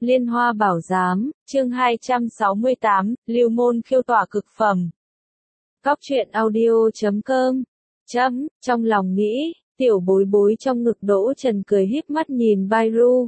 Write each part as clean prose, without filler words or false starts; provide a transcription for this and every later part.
Liên Hoa Bảo Giám, chương 268, Lưu Môn khiêu tỏa cực phẩm. Cóc truyện audio.com. Trong lòng nghĩ, tiểu bối bối trong ngực Đỗ Trần cười híp mắt nhìn Bairu.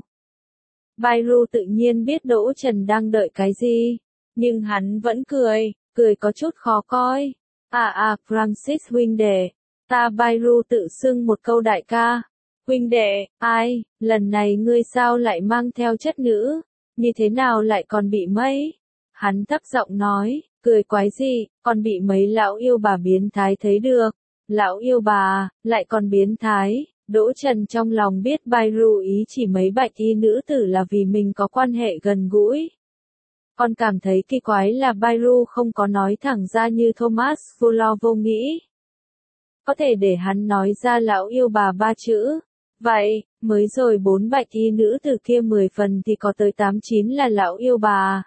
Bairu tự nhiên biết Đỗ Trần đang đợi cái gì, nhưng hắn vẫn cười có chút khó coi. Francis huynh đệ, ta Bairu tự xưng một câu đại ca. Huynh đệ, ai, lần này ngươi sao lại mang theo chất nữ, như thế nào lại còn bị mấy? Hắn thấp giọng nói, cười quái gì, còn bị mấy lão yêu bà biến thái thấy được. Lão yêu bà, lại còn biến thái. Đỗ Trần trong lòng biết Bairu ý chỉ mấy bạch y nữ tử là vì mình có quan hệ gần gũi. Còn cảm thấy kỳ quái là Bairu không có nói thẳng ra như Thomas Fuller vô nghĩ. Có thể để hắn nói ra lão yêu bà ba chữ. Vậy, mới rồi 4 bạch y nữ tử kia 10 phần thì có tới 8-9 là lão yêu bà.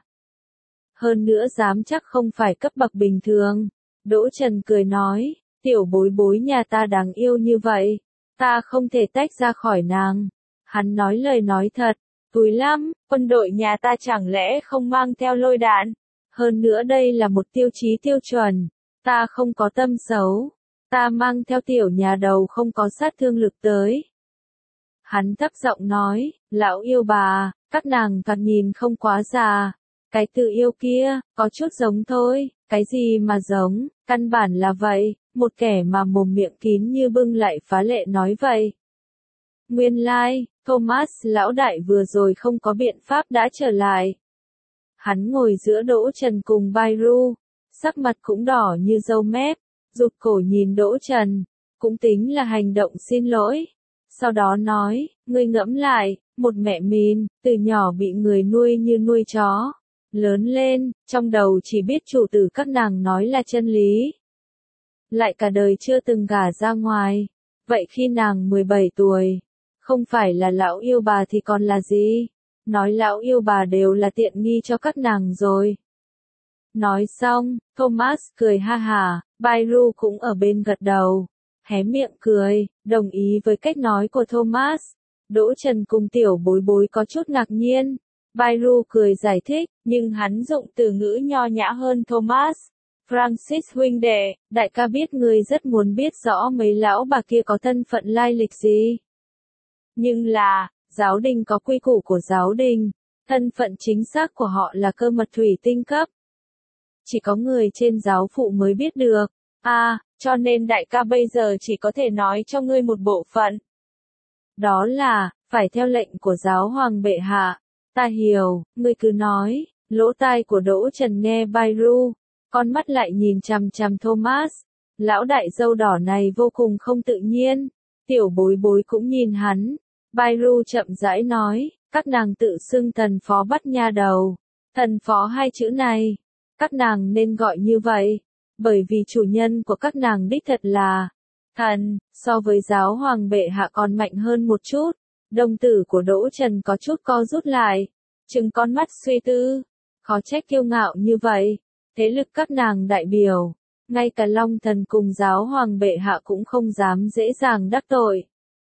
Hơn nữa dám chắc không phải cấp bậc bình thường. Đỗ Trần cười nói, tiểu bối bối nhà ta đáng yêu như vậy, ta không thể tách ra khỏi nàng. Hắn nói lời nói thật, túi lắm, quân đội nhà ta chẳng lẽ không mang theo lôi đạn. Hơn nữa đây là một tiêu chí tiêu chuẩn, ta không có tâm xấu, ta mang theo tiểu nhà đầu không có sát thương lực tới. Hắn thấp giọng nói, lão yêu bà, các nàng thoạt nhìn không quá già. Cái từ yêu kia, có chút giống thôi, cái gì mà giống, căn bản là vậy, một kẻ mà mồm miệng kín như bưng lại phá lệ nói vậy. Nguyên lai, Thomas lão đại vừa rồi không có biện pháp đã trở lại. Hắn ngồi giữa Đỗ Trần cùng Bairu, sắc mặt cũng đỏ như dâu mép, rụt cổ nhìn Đỗ Trần, cũng tính là hành động xin lỗi. Sau đó nói, ngươi ngẫm lại, một mẹ mình, từ nhỏ bị người nuôi như nuôi chó. Lớn lên, trong đầu chỉ biết chủ tử các nàng nói là chân lý. Lại cả đời chưa từng gả ra ngoài. Vậy khi nàng 17 tuổi, không phải là lão yêu bà thì còn là gì? Nói lão yêu bà đều là tiện nghi cho các nàng rồi. Nói xong, Thomas cười ha hả, Bairu cũng ở bên gật đầu. Hé miệng cười, đồng ý với cách nói của Thomas. Đỗ Trần cùng tiểu bối bối có chút ngạc nhiên. Bairu cười giải thích, nhưng hắn dụng từ ngữ nho nhã hơn Thomas. Francis huynh đệ, đại ca biết ngươi rất muốn biết rõ mấy lão bà kia có thân phận lai lịch gì. Nhưng là, giáo đình có quy củ của giáo đình, thân phận chính xác của họ là cơ mật thủy tinh cấp. Chỉ có người trên giáo phụ mới biết được. Cho nên đại ca bây giờ chỉ có thể nói cho ngươi một bộ phận. Đó là, phải theo lệnh của giáo hoàng bệ hạ. Ta hiểu, ngươi cứ nói. Lỗ tai của Đỗ Trần nghe Bairu, con mắt lại nhìn chằm chằm Thomas. Lão đại dâu đỏ này vô cùng không tự nhiên. Tiểu bối bối cũng nhìn hắn. Bairu chậm rãi nói, các nàng tự xưng thần phó bắt nha đầu. Thần phó hai chữ này, các nàng nên gọi như vậy. Bởi vì chủ nhân của các nàng đích thật là thần, so với giáo hoàng bệ hạ còn mạnh hơn một chút. Đồng tử của Đỗ Trần có chút co rút lại, trừng con mắt suy tư, khó trách kiêu ngạo như vậy. Thế lực các nàng đại biểu, ngay cả Long Thần cùng giáo hoàng bệ hạ cũng không dám dễ dàng đắc tội.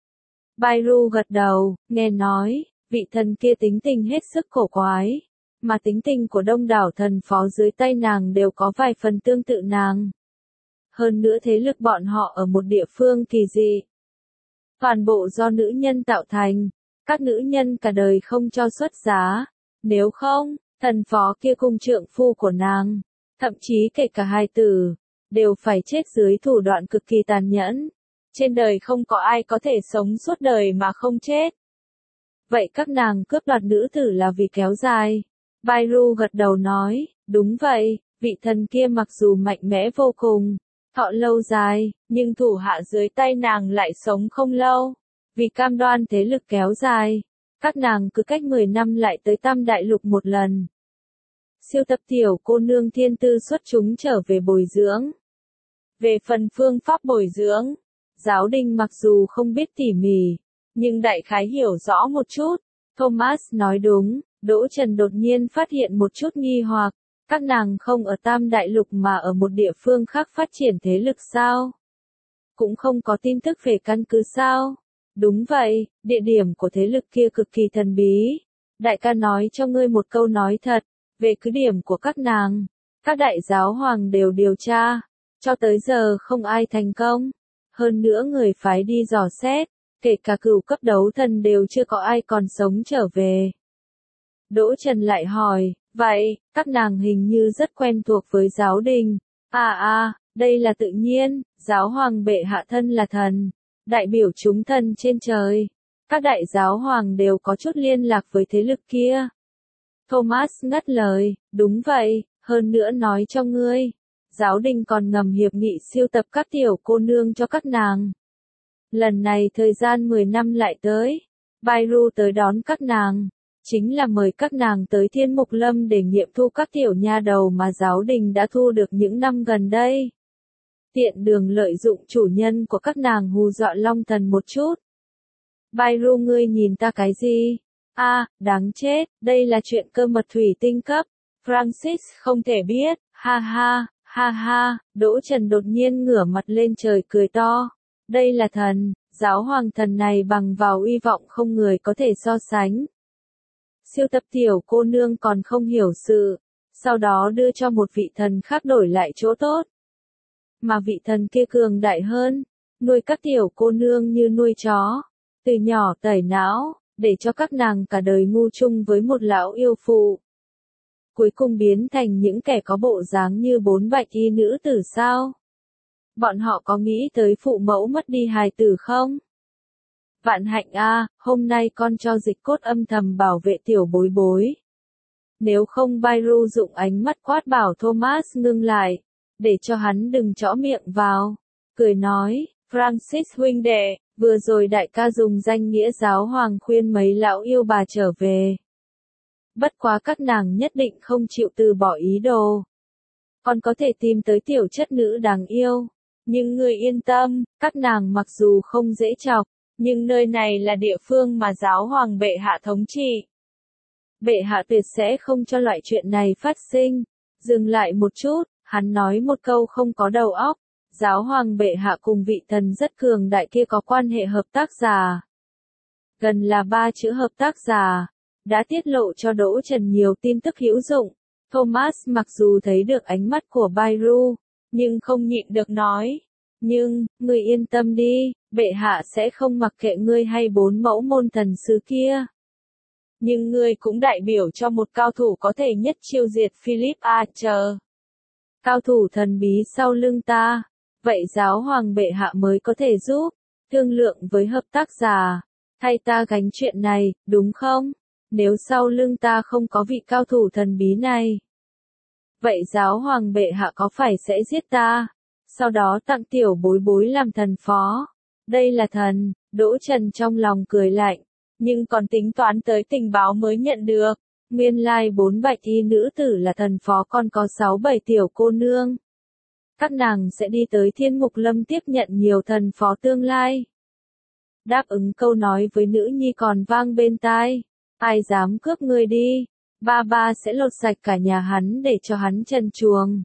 Bairu gật đầu, nghe nói, vị thần kia tính tình hết sức cổ quái. Mà tính tình của đông đảo thần phó dưới tay nàng đều có vài phần tương tự nàng. Hơn nữa thế lực bọn họ ở một địa phương kỳ dị. Toàn bộ do nữ nhân tạo thành, các nữ nhân cả đời không cho xuất giá. Nếu không, thần phó kia cùng trượng phu của nàng, thậm chí kể cả hài tử, đều phải chết dưới thủ đoạn cực kỳ tàn nhẫn. Trên đời không có ai có thể sống suốt đời mà không chết. Vậy các nàng cướp đoạt nữ tử là vì kéo dài. Bairu gật đầu nói, đúng vậy, vị thần kia mặc dù mạnh mẽ vô cùng, thọ lâu dài, nhưng thủ hạ dưới tay nàng lại sống không lâu. Vì cam đoan thế lực kéo dài, các nàng cứ cách 10 năm lại tới Tam Đại Lục một lần. Siêu tập tiểu cô nương thiên tư xuất chúng trở về bồi dưỡng. Về phần phương pháp bồi dưỡng, giáo đình mặc dù không biết tỉ mỉ, nhưng đại khái hiểu rõ một chút. Thomas nói đúng. Đỗ Trần đột nhiên phát hiện một chút nghi hoặc, các nàng không ở Tam Đại Lục mà ở một địa phương khác phát triển thế lực sao? Cũng không có tin tức về căn cứ sao? Đúng vậy, địa điểm của thế lực kia cực kỳ thần bí. Đại ca nói cho ngươi một câu nói thật, về cứ điểm của các nàng, các đại giáo hoàng đều điều tra, cho tới giờ không ai thành công. Hơn nữa người phái đi dò xét, kể cả cửu cấp đấu thần đều chưa có ai còn sống trở về. Đỗ Trần lại hỏi, vậy, các nàng hình như rất quen thuộc với giáo đình. Đây là tự nhiên, giáo hoàng bệ hạ thân là thần, đại biểu chúng thần trên trời. Các đại giáo hoàng đều có chút liên lạc với thế lực kia. Thomas ngắt lời, đúng vậy, hơn nữa nói cho ngươi. Giáo đình còn ngầm hiệp nghị siêu tập các tiểu cô nương cho các nàng. Lần này thời gian 10 năm lại tới, Bairu tới đón các nàng, chính là mời các nàng tới Thiên Mục Lâm để nghiệm thu các tiểu nha đầu mà giáo đình đã thu được những năm gần đây. Tiện đường lợi dụng chủ nhân của các nàng hù dọa Long Thần một chút. Bairu ngươi nhìn ta cái gì? Đáng chết, đây là chuyện cơ mật thủy tinh cấp. Francis không thể biết, ha ha, Đỗ Trần đột nhiên ngửa mặt lên trời cười to. Đây là thần, giáo hoàng thần này bằng vào uy vọng không người có thể so sánh. Siêu tập tiểu cô nương còn không hiểu sự, sau đó đưa cho một vị thần khác đổi lại chỗ tốt. Mà vị thần kia cường đại hơn, nuôi các tiểu cô nương như nuôi chó, từ nhỏ tẩy não, để cho các nàng cả đời ngu chung với một lão yêu phụ. Cuối cùng biến thành những kẻ có bộ dáng như 4 bạch y nữ tử sao? Bọn họ có nghĩ tới phụ mẫu mất đi hài tử không? Vạn hạnh hôm nay con cho dịch cốt âm thầm bảo vệ tiểu bối bối. Nếu không Bairu dụng ánh mắt quát bảo Thomas ngưng lại, để cho hắn đừng chõ miệng vào. Cười nói, Francis huynh đệ, vừa rồi đại ca dùng danh nghĩa giáo hoàng khuyên mấy lão yêu bà trở về. Bất quá các nàng nhất định không chịu từ bỏ ý đồ. Còn có thể tìm tới tiểu chất nữ đáng yêu. Nhưng người yên tâm, các nàng mặc dù không dễ chọc, nhưng nơi này là địa phương mà giáo hoàng bệ hạ thống trị. Bệ hạ tuyệt sẽ không cho loại chuyện này phát sinh. Dừng lại một chút, hắn nói một câu không có đầu óc. Giáo hoàng bệ hạ cùng vị thần rất cường đại kia có quan hệ hợp tác giả. Gần là 3 chữ hợp tác giả, đã tiết lộ cho Đỗ Trần nhiều tin tức hữu dụng. Thomas mặc dù thấy được ánh mắt của Bairu, nhưng không nhịn được nói. Nhưng, ngươi yên tâm đi, bệ hạ sẽ không mặc kệ ngươi hay 4 mẫu môn thần sứ kia. Nhưng ngươi cũng đại biểu cho một cao thủ có thể nhất chiêu diệt Philip Archer. Cao thủ thần bí sau lưng ta. Vậy giáo hoàng bệ hạ mới có thể giúp, thương lượng với hợp tác giả, thay ta gánh chuyện này, đúng không? Nếu sau lưng ta không có vị cao thủ thần bí này, vậy giáo hoàng bệ hạ có phải sẽ giết ta, sau đó tặng tiểu bối bối làm thần phó? Đây là thần, Đỗ Trần trong lòng cười lạnh, nhưng còn tính toán tới tình báo mới nhận được, nguyên lai 4 bạch y nữ tử là thần phó còn có 6-7 tiểu cô nương. Các nàng sẽ đi tới Thiên Mục Lâm tiếp nhận nhiều thần phó tương lai. Đáp ứng câu nói với nữ nhi còn vang bên tai. Ai dám cướp ngươi đi, ba sẽ lột sạch cả nhà hắn để cho hắn trần truồng.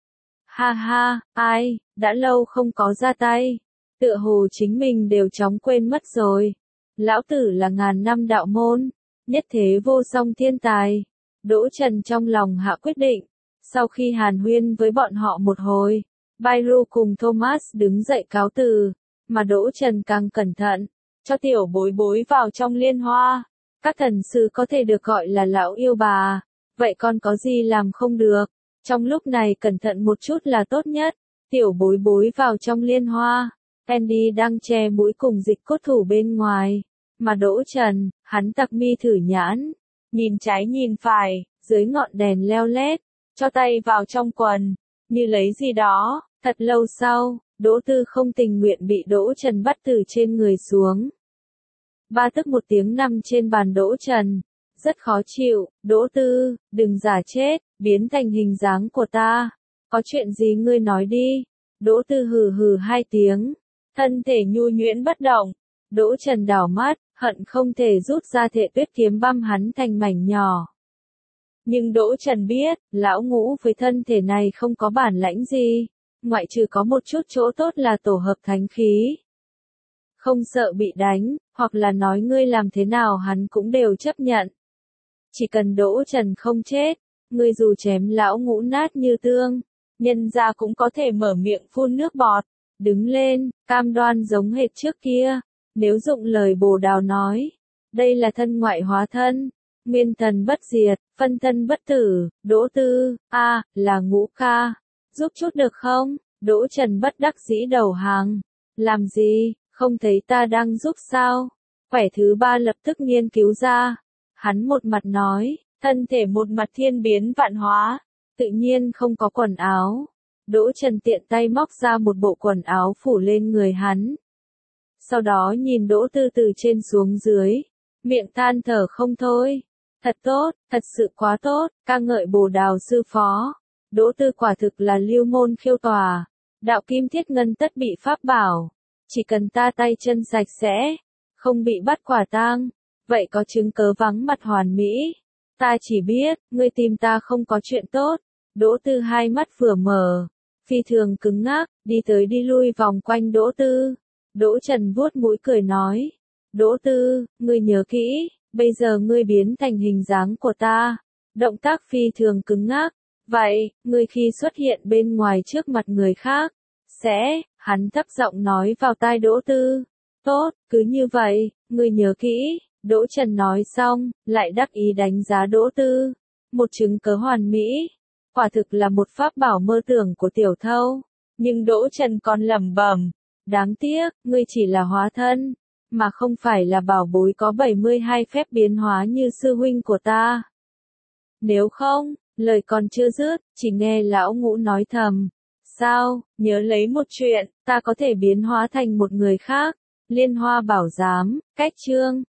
Ha, ai, đã lâu không có ra tay. Tựa hồ chính mình đều chóng quên mất rồi. Lão tử là ngàn năm đạo môn, nhất thế vô song thiên tài. Đỗ Trần trong lòng hạ quyết định. Sau khi hàn huyên với bọn họ một hồi, Bairu cùng Thomas đứng dậy cáo từ, mà Đỗ Trần càng cẩn thận, cho tiểu bối bối vào trong liên hoa. Các thần sư có thể được gọi là lão yêu bà, vậy con có gì làm không được, trong lúc này cẩn thận một chút là tốt nhất. Tiểu bối bối vào trong liên hoa, Andy đang che mũi cùng dịch cốt thủ bên ngoài, mà Đỗ Trần, hắn tặc mi thử nhãn, nhìn trái nhìn phải, dưới ngọn đèn leo lét, cho tay vào trong quần, như lấy gì đó. Thật lâu sau, Đỗ Tư không tình nguyện bị Đỗ Trần bắt từ trên người xuống. Ba tức một tiếng nằm trên bàn Đỗ Trần, rất khó chịu. Đỗ Tư, đừng giả chết, biến thành hình dáng của ta. Có chuyện gì ngươi nói đi. Đỗ Tư hừ hừ 2 tiếng, thân thể nhu nhuyễn bất động. Đỗ Trần đảo mắt, hận không thể rút ra Thệ Tuyết kiếm băm hắn thành mảnh nhỏ. Nhưng Đỗ Trần biết, lão ngũ với thân thể này không có bản lãnh gì, ngoại trừ có một chút chỗ tốt là tổ hợp thánh khí. Không sợ bị đánh, hoặc là nói ngươi làm thế nào hắn cũng đều chấp nhận. Chỉ cần Đỗ Trần không chết, ngươi dù chém lão Ngũ nát như tương, nhân gia cũng có thể mở miệng phun nước bọt, đứng lên, cam đoan giống hệt trước kia. Nếu dụng lời Bồ Đào nói, đây là thân ngoại hóa thân, nguyên thần bất diệt, phân thân bất tử, Đỗ Tư, là Ngũ ca, giúp chút được không? Đỗ Trần bất đắc dĩ đầu hàng. Làm gì, không thấy ta đang giúp sao? Quẻ thứ ba lập tức nghiên cứu ra. Hắn một mặt nói, thân thể một mặt thiên biến vạn hóa, tự nhiên không có quần áo. Đỗ Trần tiện tay móc ra một bộ quần áo phủ lên người hắn. Sau đó nhìn Đỗ Tư từ trên xuống dưới, miệng than thở không thôi. Thật tốt, thật sự quá tốt, ca ngợi Bồ Đào sư phó. Đỗ Tư quả thực là lưu môn khiêu tòa. Đạo kim thiết ngân tất bị pháp bảo. Chỉ cần ta tay chân sạch sẽ, không bị bắt quả tang, vậy có chứng cớ vắng mặt hoàn mỹ. Ta chỉ biết, ngươi tìm ta không có chuyện tốt. Đỗ Tư hai mắt vừa mở, phi thường cứng ngắc, đi tới đi lui vòng quanh Đỗ Tư. Đỗ Trần vuốt mũi cười nói, Đỗ Tư, ngươi nhớ kỹ, bây giờ ngươi biến thành hình dáng của ta. Động tác phi thường cứng ngắc. Vậy, ngươi khi xuất hiện bên ngoài trước mặt người khác, hắn thấp giọng nói vào tai Đỗ Tư. Tốt, cứ như vậy, ngươi nhớ kỹ. Đỗ Trần nói xong, lại đắc ý đánh giá Đỗ Tư. Một chứng cớ hoàn mỹ. Quả thực là một pháp bảo mơ tưởng của tiểu thâu. Nhưng Đỗ Trần còn lẩm bẩm. Đáng tiếc, ngươi chỉ là hóa thân, mà không phải là bảo bối có 72 phép biến hóa như sư huynh của ta. Nếu không, lời còn chưa dứt, chỉ nghe lão Ngũ nói thầm. Sao, nhớ lấy một chuyện, ta có thể biến hóa thành một người khác. Liên Hoa Bảo Giám, cách chương.